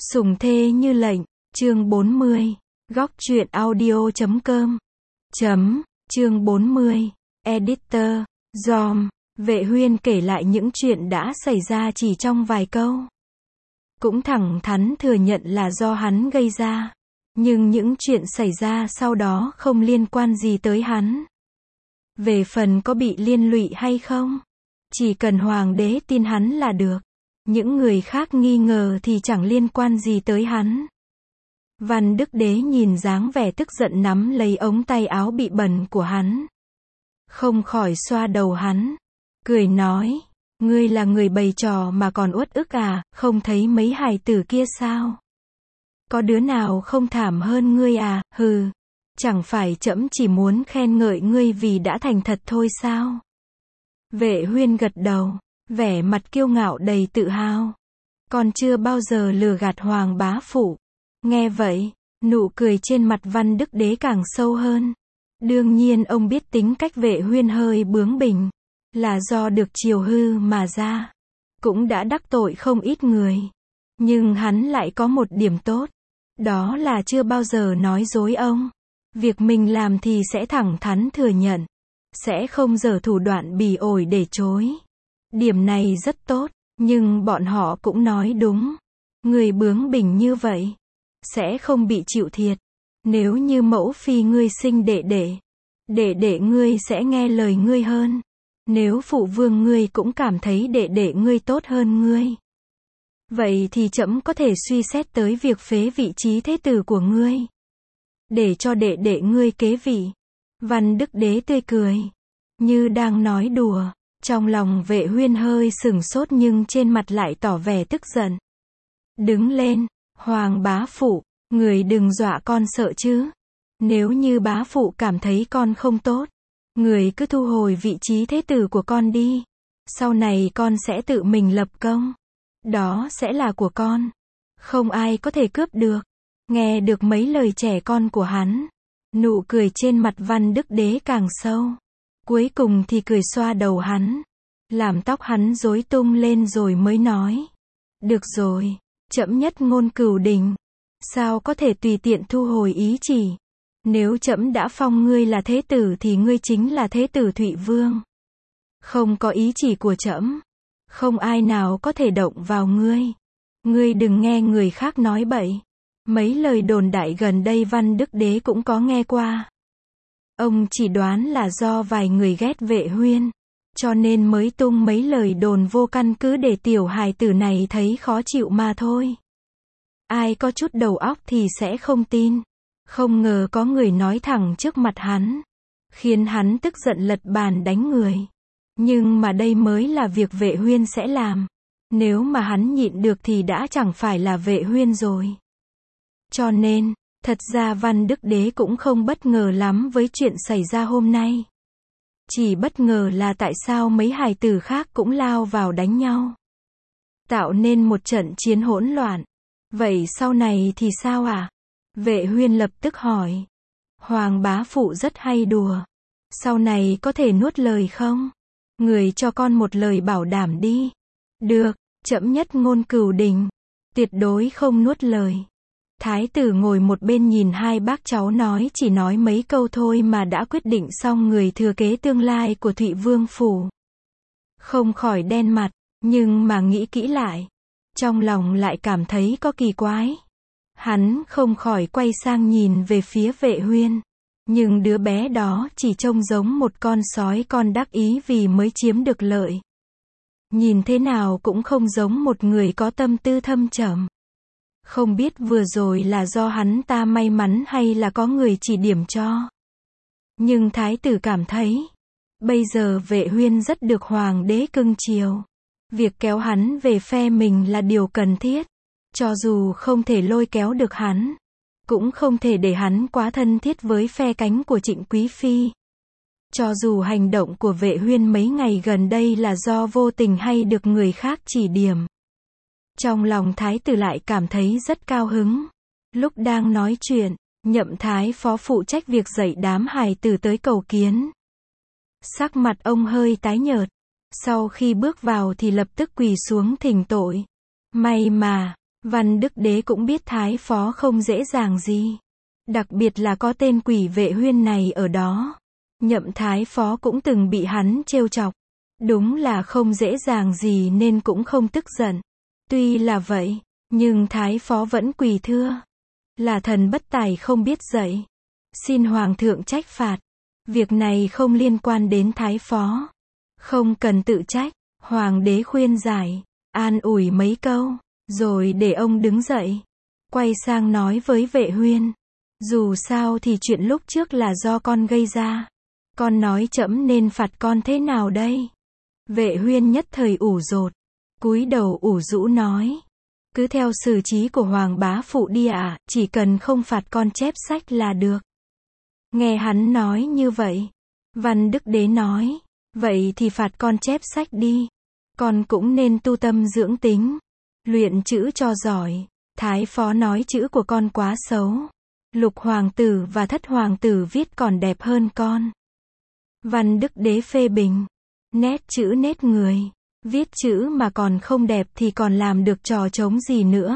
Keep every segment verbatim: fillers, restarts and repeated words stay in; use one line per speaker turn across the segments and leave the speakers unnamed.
Sủng thê như lệnh, chương bốn mươi. Góc truyện audio chấm com. Chấm, chương bốn mươi. Editor, Dom. Vệ Huyên kể lại những chuyện đã xảy ra chỉ trong vài câu. Cũng thẳng thắn thừa nhận là do hắn gây ra. Nhưng những chuyện xảy ra sau đó không liên quan gì tới hắn. Về phần có bị liên lụy hay không, chỉ cần hoàng đế tin hắn là được. Những người khác nghi ngờ thì chẳng liên quan gì tới hắn. Văn Đức Đế nhìn dáng vẻ tức giận nắm lấy ống tay áo bị bẩn của hắn. Không khỏi xoa đầu hắn. Cười nói, ngươi là người bày trò mà còn uất ức à, không thấy mấy hài tử kia sao? Có đứa nào không thảm hơn ngươi à, hừ. Chẳng phải trẫm chỉ muốn khen ngợi ngươi vì đã thành thật thôi sao? Vệ Huyên gật đầu, vẻ mặt kiêu ngạo đầy tự hào. Còn chưa bao giờ lừa gạt hoàng bá phụ. Nghe vậy, nụ cười trên mặt Văn Đức Đế càng sâu hơn. Đương nhiên ông biết tính cách Vệ Huyên hơi bướng bỉnh, là do được chiều hư mà ra. Cũng đã đắc tội không ít người. Nhưng hắn lại có một điểm tốt. Đó là chưa bao giờ nói dối ông. Việc mình làm thì sẽ thẳng thắn thừa nhận. Sẽ không giở thủ đoạn bỉ ổi để chối. Điểm này rất tốt, nhưng bọn họ cũng nói đúng. Người bướng bỉnh như vậy, sẽ không bị chịu thiệt. Nếu như mẫu phi ngươi sinh đệ đệ, đệ đệ ngươi sẽ nghe lời ngươi hơn. Nếu phụ vương ngươi cũng cảm thấy đệ đệ ngươi tốt hơn ngươi, vậy thì trẫm có thể suy xét tới việc phế vị trí thế tử của ngươi, để cho đệ đệ ngươi kế vị. Văn Đức Đế tươi cười, như đang nói đùa. Trong lòng Vệ Huyên hơi sửng sốt nhưng trên mặt lại tỏ vẻ tức giận. Đứng lên, hoàng bá phụ, người đừng dọa con sợ chứ. Nếu như bá phụ cảm thấy con không tốt, người cứ thu hồi vị trí thế tử của con đi. Sau này con sẽ tự mình lập công. Đó sẽ là của con. Không ai có thể cướp được. Nghe được mấy lời trẻ con của hắn, nụ cười trên mặt Văn Đức Đế càng sâu. Cuối cùng thì cười xoa đầu hắn, làm tóc hắn rối tung lên rồi mới nói. Được rồi, trẫm nhất ngôn cửu đình. Sao có thể tùy tiện thu hồi ý chỉ. Nếu trẫm đã phong ngươi là thế tử thì ngươi chính là thế tử Thụy Vương. Không có ý chỉ của trẫm, không ai nào có thể động vào ngươi. Ngươi đừng nghe người khác nói bậy. Mấy lời đồn đại gần đây Văn Đức Đế cũng có nghe qua. Ông chỉ đoán là do vài người ghét Vệ Huyên, cho nên mới tung mấy lời đồn vô căn cứ để tiểu hài tử này thấy khó chịu mà thôi. Ai có chút đầu óc thì sẽ không tin. Không ngờ có người nói thẳng trước mặt hắn, khiến hắn tức giận lật bàn đánh người. Nhưng mà đây mới là việc Vệ Huyên sẽ làm. Nếu mà hắn nhịn được thì đã chẳng phải là Vệ Huyên rồi. Cho nên, thật ra Văn Đức Đế cũng không bất ngờ lắm với chuyện xảy ra hôm nay. Chỉ bất ngờ là tại sao mấy hài tử khác cũng lao vào đánh nhau, tạo nên một trận chiến hỗn loạn. Vậy sau này thì sao à? Vệ Huyên lập tức hỏi. Hoàng bá phụ rất hay đùa. Sau này có thể nuốt lời không? Người cho con một lời bảo đảm đi. Được, trẫm nhất ngôn cửu đình. Tuyệt đối không nuốt lời. Thái tử ngồi một bên nhìn hai bác cháu nói chỉ nói mấy câu thôi mà đã quyết định xong người thừa kế tương lai của Thụy Vương phủ. Không khỏi đen mặt, nhưng mà nghĩ kỹ lại, trong lòng lại cảm thấy có kỳ quái. Hắn không khỏi quay sang nhìn về phía Vệ Huyên. Nhưng đứa bé đó chỉ trông giống một con sói con đắc ý vì mới chiếm được lợi. Nhìn thế nào cũng không giống một người có tâm tư thâm trầm. Không biết vừa rồi là do hắn ta may mắn hay là có người chỉ điểm cho. Nhưng thái tử cảm thấy, bây giờ Vệ Huyên rất được hoàng đế cưng chiều. Việc kéo hắn về phe mình là điều cần thiết. Cho dù không thể lôi kéo được hắn, cũng không thể để hắn quá thân thiết với phe cánh của Trịnh Quý Phi. Cho dù hành động của Vệ Huyên mấy ngày gần đây là do vô tình hay được người khác chỉ điểm. Trong lòng thái tử lại cảm thấy rất cao hứng. Lúc đang nói chuyện, Nhậm thái phó phụ trách việc dạy đám hài tử tới cầu kiến. Sắc mặt ông hơi tái nhợt. Sau khi bước vào thì lập tức quỳ xuống thỉnh tội. May mà, Văn Đức Đế cũng biết Thái Phó không dễ dàng gì. Đặc biệt là có tên Quỷ Vệ Huyên này ở đó. Nhậm Thái Phó cũng từng bị hắn trêu chọc. Đúng là không dễ dàng gì nên cũng không tức giận. Tuy là vậy, nhưng Thái Phó vẫn quỳ thưa. Là thần bất tài không biết dạy. Xin Hoàng thượng trách phạt. Việc này không liên quan đến Thái Phó. Không cần tự trách. Hoàng đế khuyên giải, an ủi mấy câu, rồi để ông đứng dậy. Quay sang nói với Vệ Huyên. Dù sao thì chuyện lúc trước là do con gây ra. Con nói trẫm nên phạt con thế nào đây? Vệ Huyên nhất thời ủ dột. Cúi đầu ủ rũ nói. Cứ theo xử trí của Hoàng bá phụ đi ạ, à, chỉ cần không phạt con chép sách là được. Nghe hắn nói như vậy. Văn Đức Đế nói. Vậy thì phạt con chép sách đi. Con cũng nên tu tâm dưỡng tính. Luyện chữ cho giỏi. Thái Phó nói chữ của con quá xấu. Lục hoàng tử và thất hoàng tử viết còn đẹp hơn con. Văn Đức Đế phê bình. Nét chữ nét người. Viết chữ mà còn không đẹp thì còn làm được trò trống gì nữa.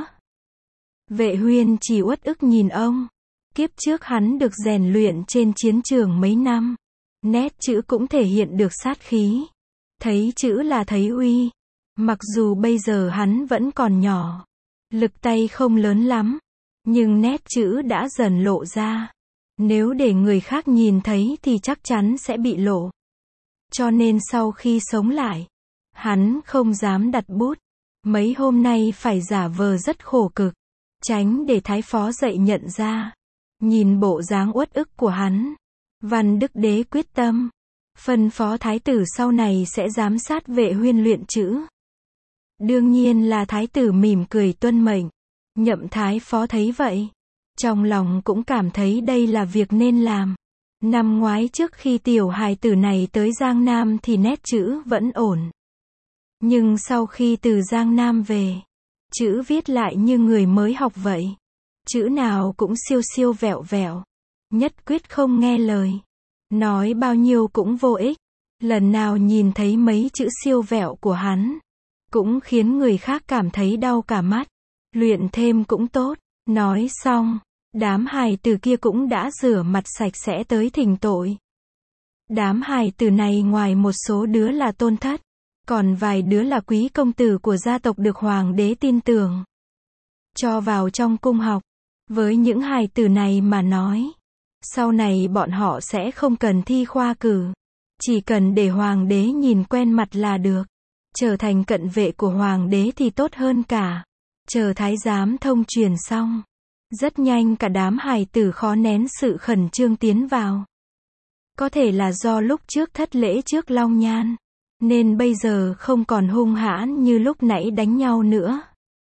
Vệ Huyên chỉ uất ức nhìn ông. Kiếp trước hắn được rèn luyện trên chiến trường mấy năm. Nét chữ cũng thể hiện được sát khí. Thấy chữ là thấy uy. Mặc dù bây giờ hắn vẫn còn nhỏ. Lực tay không lớn lắm. Nhưng nét chữ đã dần lộ ra. Nếu để người khác nhìn thấy thì chắc chắn sẽ bị lộ. Cho nên sau khi sống lại, hắn không dám đặt bút. Mấy hôm nay phải giả vờ rất khổ cực. Tránh để Thái Phó dậy nhận ra. Nhìn bộ dáng uất ức của hắn. Văn Đức Đế quyết tâm. Phân phó thái tử sau này sẽ giám sát Vệ Huyên luyện chữ. Đương nhiên là thái tử mỉm cười tuân mệnh. Nhậm Thái Phó thấy vậy. Trong lòng cũng cảm thấy đây là việc nên làm. Năm ngoái trước khi tiểu hài tử này tới Giang Nam thì nét chữ vẫn ổn. Nhưng sau khi từ Giang Nam về, chữ viết lại như người mới học vậy. Chữ nào cũng siêu siêu vẹo vẹo. Nhất quyết không nghe lời. Nói bao nhiêu cũng vô ích. Lần nào nhìn thấy mấy chữ siêu vẹo của hắn, cũng khiến người khác cảm thấy đau cả mắt. Luyện thêm cũng tốt. Nói xong, đám hài tử kia cũng đã rửa mặt sạch sẽ tới thỉnh tội. Đám hài tử này ngoài một số đứa là tôn thất, còn vài đứa là quý công tử của gia tộc được hoàng đế tin tưởng. Cho vào trong cung học. Với những hài tử này mà nói, sau này bọn họ sẽ không cần thi khoa cử. Chỉ cần để hoàng đế nhìn quen mặt là được. Trở thành cận vệ của hoàng đế thì tốt hơn cả. Chờ thái giám thông truyền xong. Rất nhanh cả đám hài tử khó nén sự khẩn trương tiến vào. Có thể là do lúc trước thất lễ trước Long Nhan, nên bây giờ không còn hung hãn như lúc nãy đánh nhau nữa.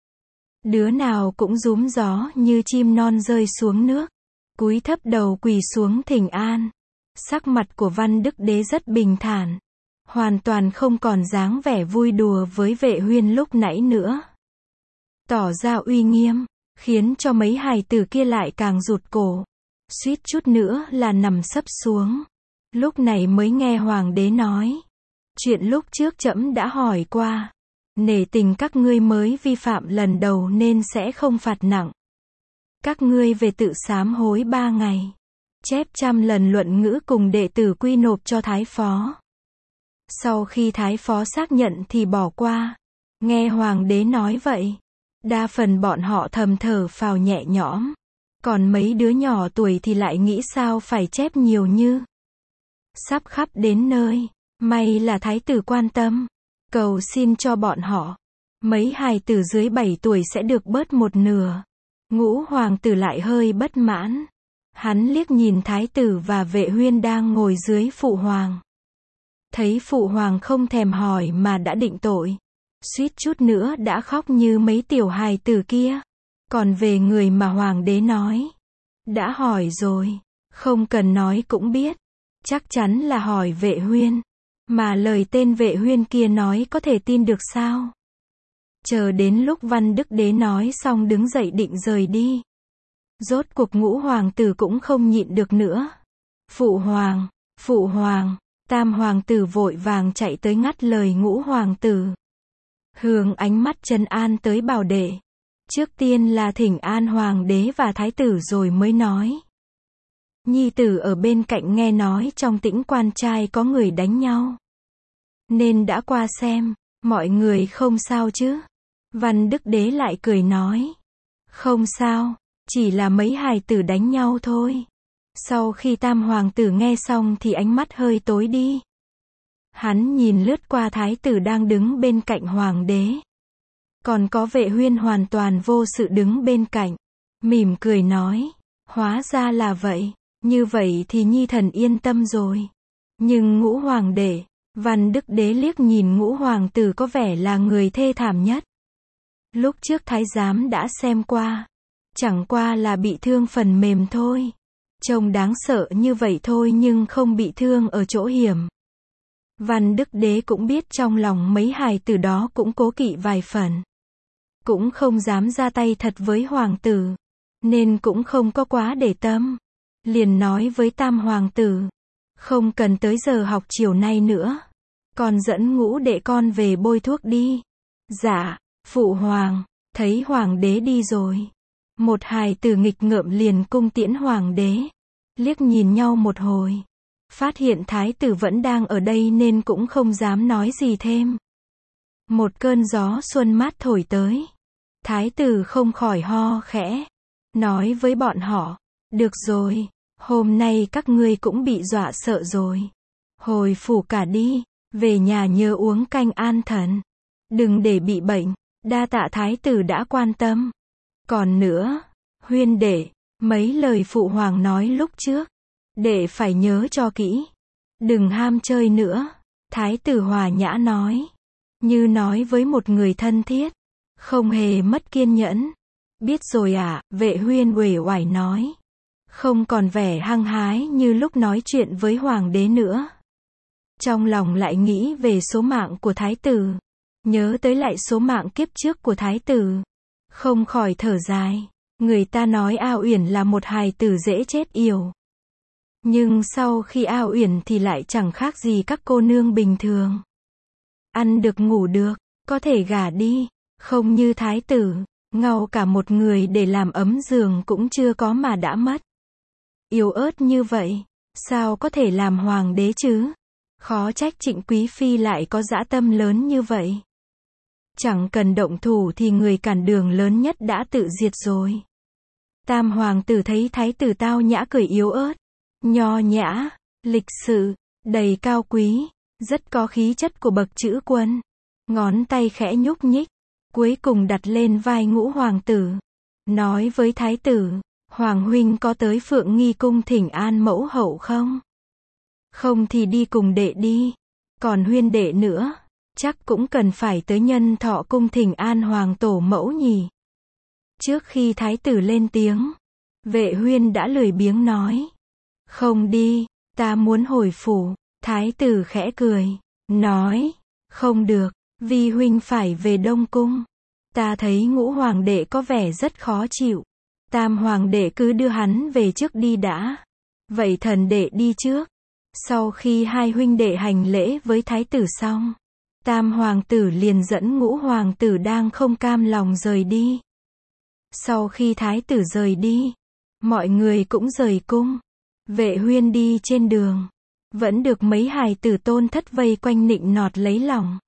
Đứa nào cũng rúm gió như chim non rơi xuống nước. Cúi thấp đầu quỳ xuống thỉnh an. Sắc mặt của Văn Đức Đế rất bình thản. Hoàn toàn không còn dáng vẻ vui đùa với Vệ Huyên lúc nãy nữa. Tỏ ra uy nghiêm, khiến cho mấy hài tử kia lại càng rụt cổ. Suýt chút nữa là nằm sấp xuống. Lúc này mới nghe hoàng đế nói. Chuyện lúc trước trẫm đã hỏi qua. Nể tình các ngươi mới vi phạm lần đầu nên sẽ không phạt nặng. Các ngươi về tự sám hối ba ngày. Chép trăm lần luận ngữ cùng đệ tử quy nộp cho Thái Phó. Sau khi Thái Phó xác nhận thì bỏ qua. Nghe hoàng đế nói vậy, đa phần bọn họ thầm thở phào nhẹ nhõm. Còn mấy đứa nhỏ tuổi thì lại nghĩ sao phải chép nhiều như. Sắp khắp đến nơi. May là thái tử quan tâm. Cầu xin cho bọn họ. Mấy hài tử dưới bảy tuổi sẽ được bớt một nửa. Ngũ hoàng tử lại hơi bất mãn. Hắn liếc nhìn thái tử và Vệ Huyên đang ngồi dưới phụ hoàng. Thấy phụ hoàng không thèm hỏi mà đã định tội. Suýt chút nữa đã khóc như mấy tiểu hài tử kia. Còn về người mà hoàng đế nói. Đã hỏi rồi. Không cần nói cũng biết. Chắc chắn là hỏi Vệ Huyên. Mà lời tên Vệ Huyên kia nói có thể tin được sao? Chờ đến lúc Văn Đức Đế nói xong đứng dậy định rời đi. Rốt cuộc ngũ hoàng tử cũng không nhịn được nữa. Phụ hoàng, phụ hoàng, tam hoàng tử vội vàng chạy tới ngắt lời ngũ hoàng tử. Hướng ánh mắt trấn an tới bảo đệ. Trước tiên là thỉnh an hoàng đế và thái tử rồi mới nói. Nhi tử ở bên cạnh nghe nói trong Tĩnh Quan trai có người đánh nhau, nên đã qua xem, mọi người không sao chứ? Văn Đức Đế lại cười nói. Không sao, chỉ là mấy hài tử đánh nhau thôi. Sau khi tam hoàng tử nghe xong thì ánh mắt hơi tối đi. Hắn nhìn lướt qua thái tử đang đứng bên cạnh hoàng đế. Còn có Vệ Huyên hoàn toàn vô sự đứng bên cạnh. Mỉm cười nói. Hóa ra là vậy. Như vậy thì nhi thần yên tâm rồi. Nhưng ngũ hoàng đệ, Văn Đức Đế liếc nhìn ngũ hoàng tử có vẻ là người thê thảm nhất. Lúc trước thái giám đã xem qua. Chẳng qua là bị thương phần mềm thôi. Trông đáng sợ như vậy thôi nhưng không bị thương ở chỗ hiểm. Văn Đức Đế cũng biết trong lòng mấy hài tử đó cũng cố kỵ vài phần. Cũng không dám ra tay thật với hoàng tử. Nên cũng không có quá để tâm. Liền nói với tam hoàng tử. Không cần tới giờ học chiều nay nữa. Con dẫn ngũ đệ con về bôi thuốc đi. Dạ, phụ hoàng. Thấy hoàng đế đi rồi. Một hài tử nghịch ngợm liền cung tiễn hoàng đế. Liếc nhìn nhau một hồi. Phát hiện thái tử vẫn đang ở đây nên cũng không dám nói gì thêm. Một cơn gió xuân mát thổi tới. Thái tử không khỏi ho khẽ. Nói với bọn họ. Được rồi, hôm nay các ngươi cũng bị dọa sợ rồi. Hồi phủ cả đi, về nhà nhớ uống canh an thần. Đừng để bị bệnh, đa tạ thái tử đã quan tâm. Còn nữa, Huyên đệ, mấy lời phụ hoàng nói lúc trước. Đệ phải nhớ cho kỹ. Đừng ham chơi nữa. Thái tử hòa nhã nói. Như nói với một người thân thiết. Không hề mất kiên nhẫn. Biết rồi ạ, à, Vệ Huyên uể oải nói. Không còn vẻ hăng hái như lúc nói chuyện với hoàng đế nữa. Trong lòng lại nghĩ về số mạng của thái tử. Nhớ tới lại số mạng kiếp trước của thái tử. Không khỏi thở dài. Người ta nói A Uyển là một hài tử dễ chết yểu. Nhưng sau khi A Uyển thì lại chẳng khác gì các cô nương bình thường. Ăn được ngủ được, có thể gả đi. Không như thái tử, ngau cả một người để làm ấm giường cũng chưa có mà đã mất. Yếu ớt như vậy, sao có thể làm hoàng đế chứ? Khó trách Trịnh Quý Phi lại có dã tâm lớn như vậy. Chẳng cần động thủ thì người cản đường lớn nhất đã tự diệt rồi. Tam hoàng tử thấy thái tử tao nhã cười yếu ớt, nho nhã, lịch sự, đầy cao quý, rất có khí chất của bậc chữ quân. Ngón tay khẽ nhúc nhích, cuối cùng đặt lên vai ngũ hoàng tử. Nói với thái tử, hoàng huynh có tới Phượng Nghi cung thỉnh an mẫu hậu không? Không thì đi cùng đệ đi. Còn Huyên đệ nữa, chắc cũng cần phải tới Nhân Thọ cung thỉnh an hoàng tổ mẫu nhỉ. Trước khi thái tử lên tiếng, Vệ Huyên đã lười biếng nói. Không đi, ta muốn hồi phủ. Thái tử khẽ cười, nói, không được, vi huynh phải về Đông cung. Ta thấy ngũ hoàng đệ có vẻ rất khó chịu. Tam hoàng đệ cứ đưa hắn về trước đi đã. Vậy thần đệ đi trước. Sau khi hai huynh đệ hành lễ với thái tử xong, tam hoàng tử liền dẫn ngũ hoàng tử đang không cam lòng rời đi. Sau khi thái tử rời đi, mọi người cũng rời cung. Vệ Huyên đi trên đường, vẫn được mấy hài tử tôn thất vây quanh nịnh nọt lấy lòng.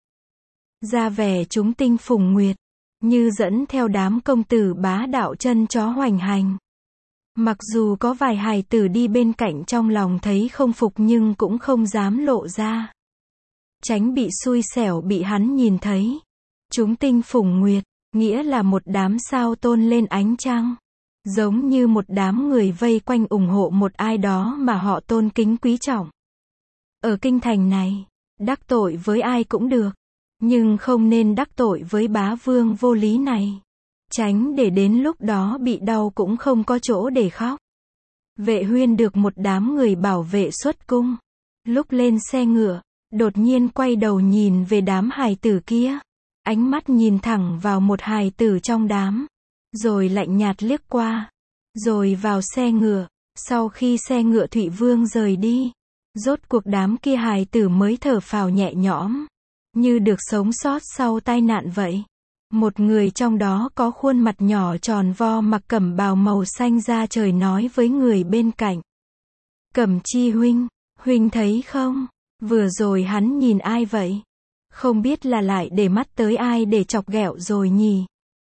Ra vẻ chúng tinh phùng nguyệt, như dẫn theo đám công tử bá đạo chân chó hoành hành. Mặc dù có vài hài tử đi bên cạnh trong lòng thấy không phục nhưng cũng không dám lộ ra. Tránh bị xui xẻo bị hắn nhìn thấy. Chúng tinh phùng nguyệt, nghĩa là một đám sao tôn lên ánh trăng. Giống như một đám người vây quanh ủng hộ một ai đó mà họ tôn kính quý trọng. Ở kinh thành này, đắc tội với ai cũng được. Nhưng không nên đắc tội với bá vương vô lý này. Tránh để đến lúc đó bị đau cũng không có chỗ để khóc. Vệ Huyên được một đám người bảo vệ xuất cung. Lúc lên xe ngựa, đột nhiên quay đầu nhìn về đám hài tử kia. Ánh mắt nhìn thẳng vào một hài tử trong đám. Rồi lạnh nhạt liếc qua. Rồi vào xe ngựa. Sau khi xe ngựa Thụy Vương rời đi, rốt cuộc đám kia hài tử mới thở phào nhẹ nhõm. Như được sống sót sau tai nạn vậy. Một người trong đó có khuôn mặt nhỏ tròn vo mặc cẩm bào màu xanh da trời nói với người bên cạnh. Cẩm Chi huynh, huynh thấy không? Vừa rồi hắn nhìn ai vậy? Không biết là lại để mắt tới ai để chọc ghẹo rồi nhỉ?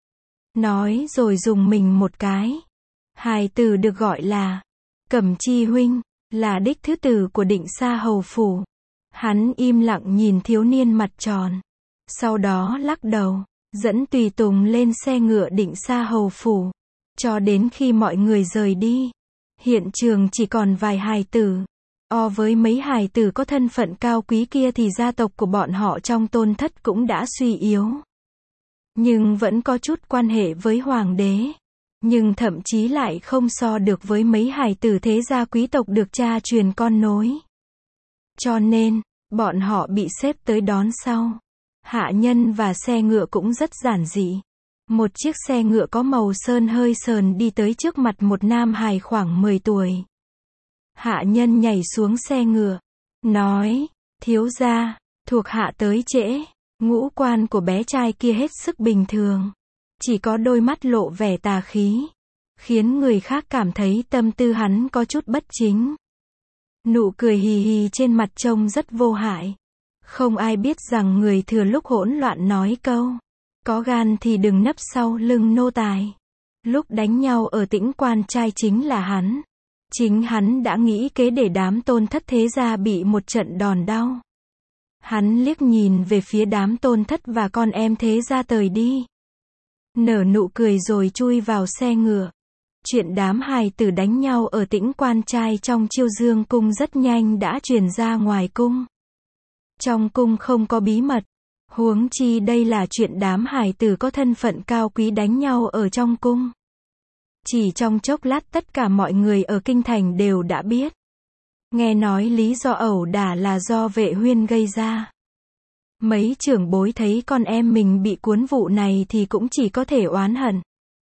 Nói rồi dùng mình một cái. Hài tử được gọi là Cẩm Chi huynh, là đích thứ tử của Định Sa hầu phủ. Hắn im lặng nhìn thiếu niên mặt tròn. Sau đó lắc đầu, dẫn tùy tùng lên xe ngựa Định Sa hầu phủ. Cho đến khi mọi người rời đi, hiện trường chỉ còn vài hài tử. O với mấy hài tử có thân phận cao quý kia thì gia tộc của bọn họ trong Tôn Thất cũng đã suy yếu. Nhưng vẫn có chút quan hệ với hoàng đế. Nhưng thậm chí lại không so được với mấy hài tử thế gia quý tộc được cha truyền con nối. Cho nên, bọn họ bị xếp tới đón sau. Hạ nhân và xe ngựa cũng rất giản dị. Một chiếc xe ngựa có màu sơn hơi sờn đi tới trước mặt một nam hài khoảng mười tuổi. Hạ nhân nhảy xuống xe ngựa, nói, thiếu gia, thuộc hạ tới trễ. Ngũ quan của bé trai kia hết sức bình thường. Chỉ có đôi mắt lộ vẻ tà khí, khiến người khác cảm thấy tâm tư hắn có chút bất chính. Nụ cười hì hì trên mặt trông rất vô hại. Không ai biết rằng người thừa lúc hỗn loạn nói câu, có gan thì đừng nấp sau lưng nô tài. Lúc đánh nhau ở Tĩnh Quan trai chính là hắn. Chính hắn đã nghĩ kế để đám Tôn Thất thế gia bị một trận đòn đau. Hắn liếc nhìn về phía đám Tôn Thất và con em thế gia tời đi. Nở nụ cười rồi chui vào xe ngựa. Chuyện đám hài tử đánh nhau ở Tĩnh Quan trai trong Chiêu Dương cung rất nhanh đã truyền ra ngoài cung. Trong cung không có bí mật. Huống chi đây là chuyện đám hài tử có thân phận cao quý đánh nhau ở trong cung. Chỉ trong chốc lát tất cả mọi người ở kinh thành đều đã biết. Nghe nói lý do ẩu đả là do Vệ Huyên gây ra. Mấy trưởng bối thấy con em mình bị cuốn vụ này thì cũng chỉ có thể oán hận.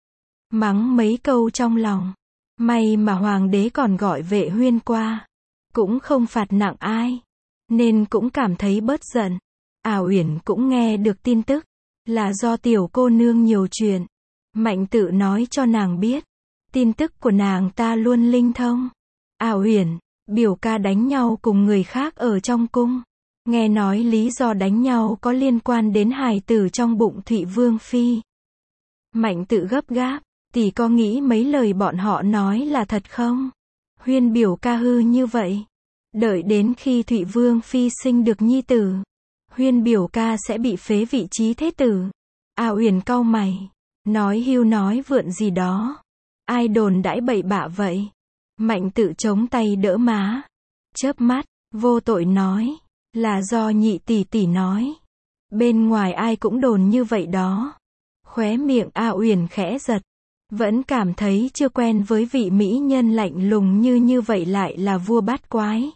Mắng mấy câu trong lòng. May mà hoàng đế còn gọi Vệ Huyên qua. Cũng không phạt nặng ai. Nên cũng cảm thấy bớt giận. A Uyển cũng nghe được tin tức. Là do tiểu cô nương nhiều chuyện. Mạnh Tự nói cho nàng biết. Tin tức của nàng ta luôn linh thông. A Uyển, biểu ca đánh nhau cùng người khác ở trong cung. Nghe nói lý do đánh nhau có liên quan đến hài tử trong bụng Thụy Vương Phi. Mạnh Tự gấp gáp, tỷ có nghĩ mấy lời bọn họ nói là thật không? Huyên biểu ca hư như vậy. Đợi đến khi Thụy Vương Phi sinh được nhi tử, Huyên biểu ca sẽ bị phế vị trí thế tử. A Uyển cau mày, nói hưu nói vượn gì đó. Ai đồn đãi bậy bạ vậy? Mạnh Tự chống tay đỡ má, chớp mắt, vô tội nói, là do nhị tỷ tỷ nói. Bên ngoài ai cũng đồn như vậy đó. Khóe miệng A Uyển khẽ giật, vẫn cảm thấy chưa quen với vị mỹ nhân lạnh lùng như như vậy lại là vua bát quái.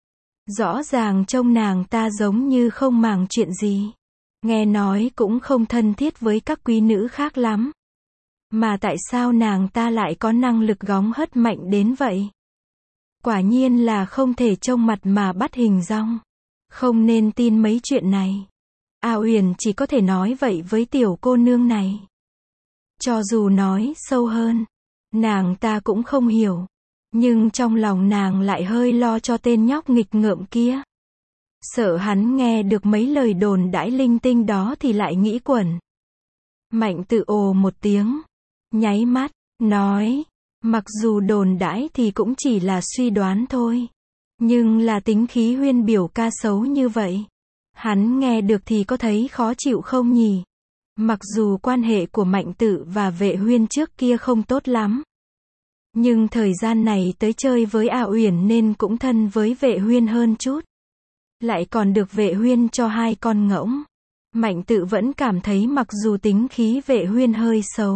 Rõ ràng trông nàng ta giống như không màng chuyện gì. Nghe nói cũng không thân thiết với các quý nữ khác lắm. Mà tại sao nàng ta lại có năng lực góng hất mạnh đến vậy? Quả nhiên là không thể trông mặt mà bắt hình dong. Không nên tin mấy chuyện này. A Uyển chỉ có thể nói vậy với tiểu cô nương này. Cho dù nói sâu hơn, nàng ta cũng không hiểu. Nhưng trong lòng nàng lại hơi lo cho tên nhóc nghịch ngợm kia. Sợ hắn nghe được mấy lời đồn đãi linh tinh đó thì lại nghĩ quẩn. Mạnh Tự ồ một tiếng, nháy mắt, nói, mặc dù đồn đãi thì cũng chỉ là suy đoán thôi. Nhưng là tính khí Huyên biểu ca xấu như vậy. Hắn nghe được thì có thấy khó chịu không nhỉ? Mặc dù quan hệ của Mạnh Tự và Vệ Huyên trước kia không tốt lắm. Nhưng thời gian này tới chơi với A Uyển nên cũng thân với Vệ Huyên hơn chút. Lại còn được Vệ Huyên cho hai con ngỗng. Mạnh Tự vẫn cảm thấy mặc dù tính khí Vệ Huyên hơi xấu,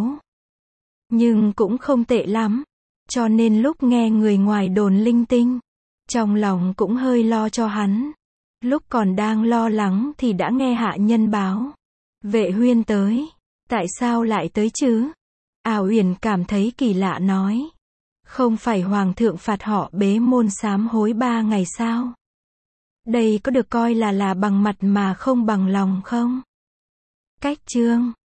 nhưng cũng không tệ lắm. Cho nên lúc nghe người ngoài đồn linh tinh, trong lòng cũng hơi lo cho hắn. Lúc còn đang lo lắng thì đã nghe hạ nhân báo. Vệ Huyên tới. Tại sao lại tới chứ? A Uyển cảm thấy kỳ lạ nói. Không phải hoàng thượng phạt họ bế môn sám hối ba ngày sao? Đây có được coi là là bằng mặt mà không bằng lòng không? Cách chương